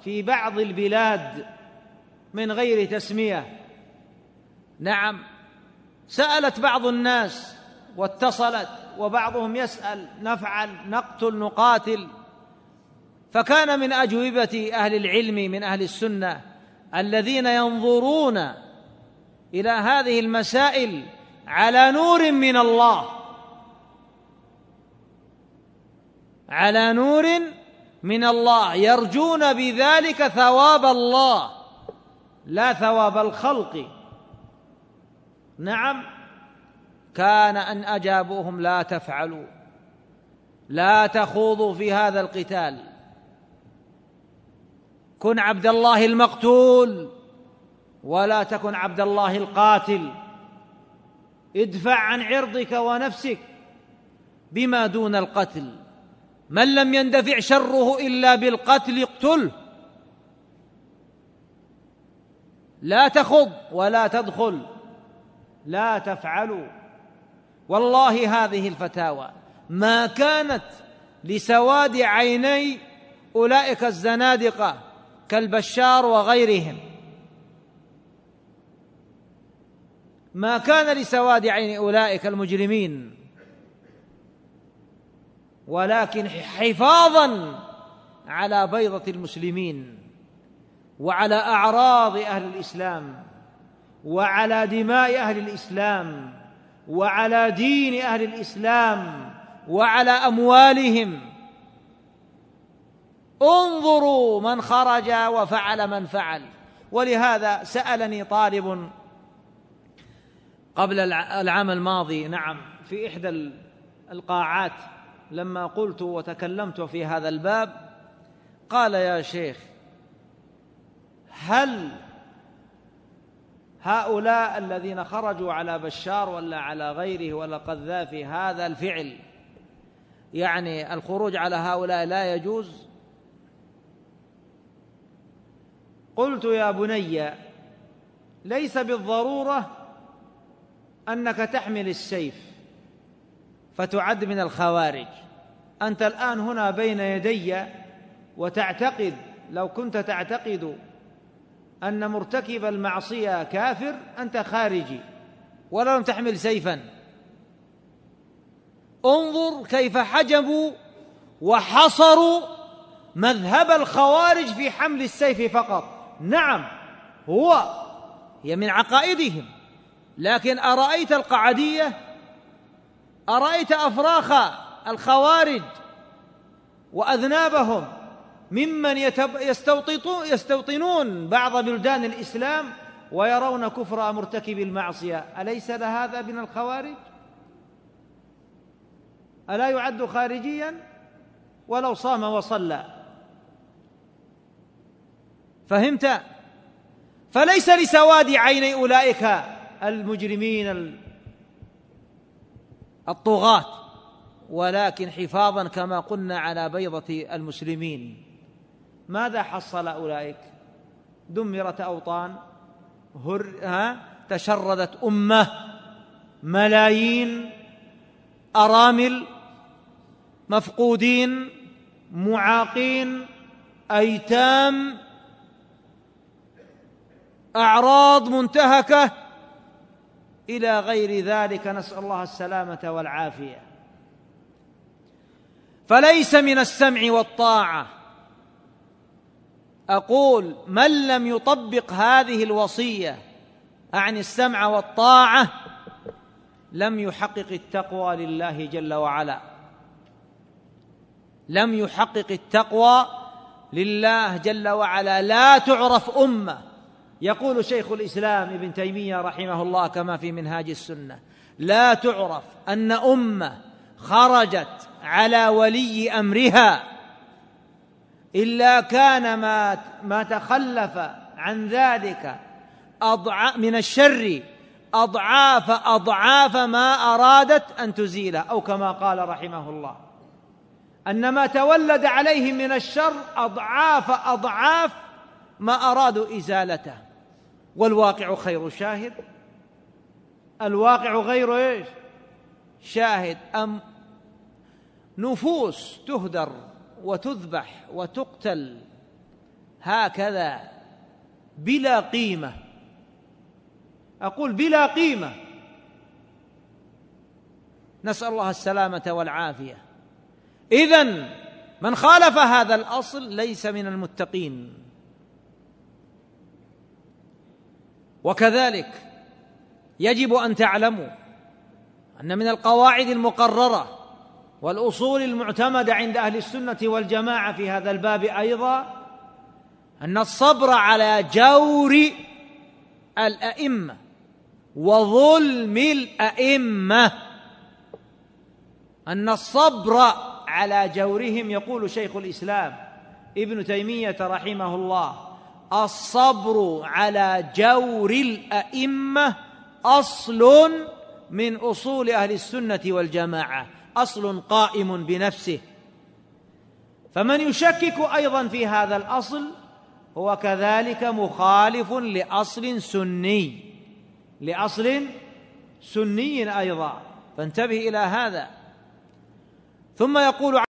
في بعض البلاد من غير تسمية. نعم، سألت بعض الناس واتصلت، وبعضهم يسأل: نفعل، نقتل، نقاتل؟ فكان من أجوبة أهل العلم من أهل السنة الذين ينظرون إلى هذه المسائل على نور من الله، على نور من الله، يرجون بذلك ثواب الله لا ثواب الخلق. نعم، كان أن أجابوهم: لا تفعلوا، لا تخوضوا في هذا القتال، كن عبد الله المقتول ولا تكن عبد الله القاتل، ادفع عن عرضك ونفسك بما دون القتل، من لم يندفع شره إلا بالقتل اقتله، لا تخض ولا تدخل، لا تفعلوا. والله هذه الفتاوى ما كانت لسواد عيني أولئك الزنادقة كالبشار وغيرهم، ما كان لسواد عين أولئك المجرمين، ولكن حفاظا على بيضة المسلمين وعلى أعراض أهل الإسلام وعلى دماء أهل الإسلام وعلى دين أهل الإسلام وعلى أموالهم. انظروا من خرج وفعل من فعل. ولهذا سألني طالب قبل العام الماضي، نعم، في إحدى القاعات، لما قلت وتكلمت في هذا الباب، قال: يا شيخ، هل هؤلاء الذين خرجوا على بشار ولا على غيره ولا قذافي هذا الفعل، يعني الخروج على هؤلاء لا يجوز؟ قلت: يا بني، ليس بالضرورة أنك تحمل السيف فتعد من الخوارج. أنت الآن هنا بين يدي وتعتقد، لو كنت تعتقد أن مرتكب المعصية كافر أنت خارجي ولو لم تحمل سيفا. انظر كيف حجبوا وحصروا مذهب الخوارج في حمل السيف فقط. نعم، هي من عقائدهم، لكن أرأيت القعدية؟ أرأيت أفراخ الخوارج وأذنابهم ممن يستوطنون بعض بلدان الإسلام ويرون كفر مرتكب المعصية؟ أليس هذا من الخوارج؟ ألا يعد خارجيا ولو صام وصلى؟ فهمت؟ فليس لسواد عيني أولئك المجرمين الطغاة، ولكن حفاظا كما قلنا على بيضة المسلمين. ماذا حصل أولئك؟ دمرت أوطان، تشردت أمة، ملايين، أرامل، مفقودين، معاقين، أيتام، أعراض منتهكة إلى غير ذلك، نسأل الله السلامة والعافية. فليس من السمع والطاعة، أقول من لم يطبق هذه الوصية عن السمع والطاعة لم يحقق التقوى لله جل وعلا، لم يحقق التقوى لله جل وعلا. لا تعرف أمة، يقول شيخ الإسلام ابن تيمية رحمه الله كما في منهاج السنة: لا تعرف أن أمة خرجت على ولي أمرها إلا كان ما تخلف عن ذلك من الشر أضعاف ما أرادت أن تزيله، أو كما قال رحمه الله: أن ما تولد عليهم من الشر أضعاف ما أرادوا إزالته. والواقع خير شاهد، الواقع غير إيش؟ شاهد. نفوس تهدر وتذبح وتقتل، هكذا بلا قيمة، أقول بلا قيمة، نسأل الله السلامة والعافية. إذن من خالف هذا الأصل ليس من المتقين. وكذلك يجب أن تعلموا أن من القواعد المقررة والأصول المعتمدة عند أهل السنة والجماعة في هذا الباب أيضا أن الصبر على جور الأئمة وظلم الأئمة، أن الصبر على جورهم، يقول شيخ الإسلام ابن تيمية رحمه الله: الصبر على جور الأئمة أصل من أصول أهل السنة والجماعة، أصل قائم بنفسه. فمن يشكك أيضا في هذا الأصل هو كذلك مخالف لأصل سني أيضا، فانتبه إلى هذا. ثم يقول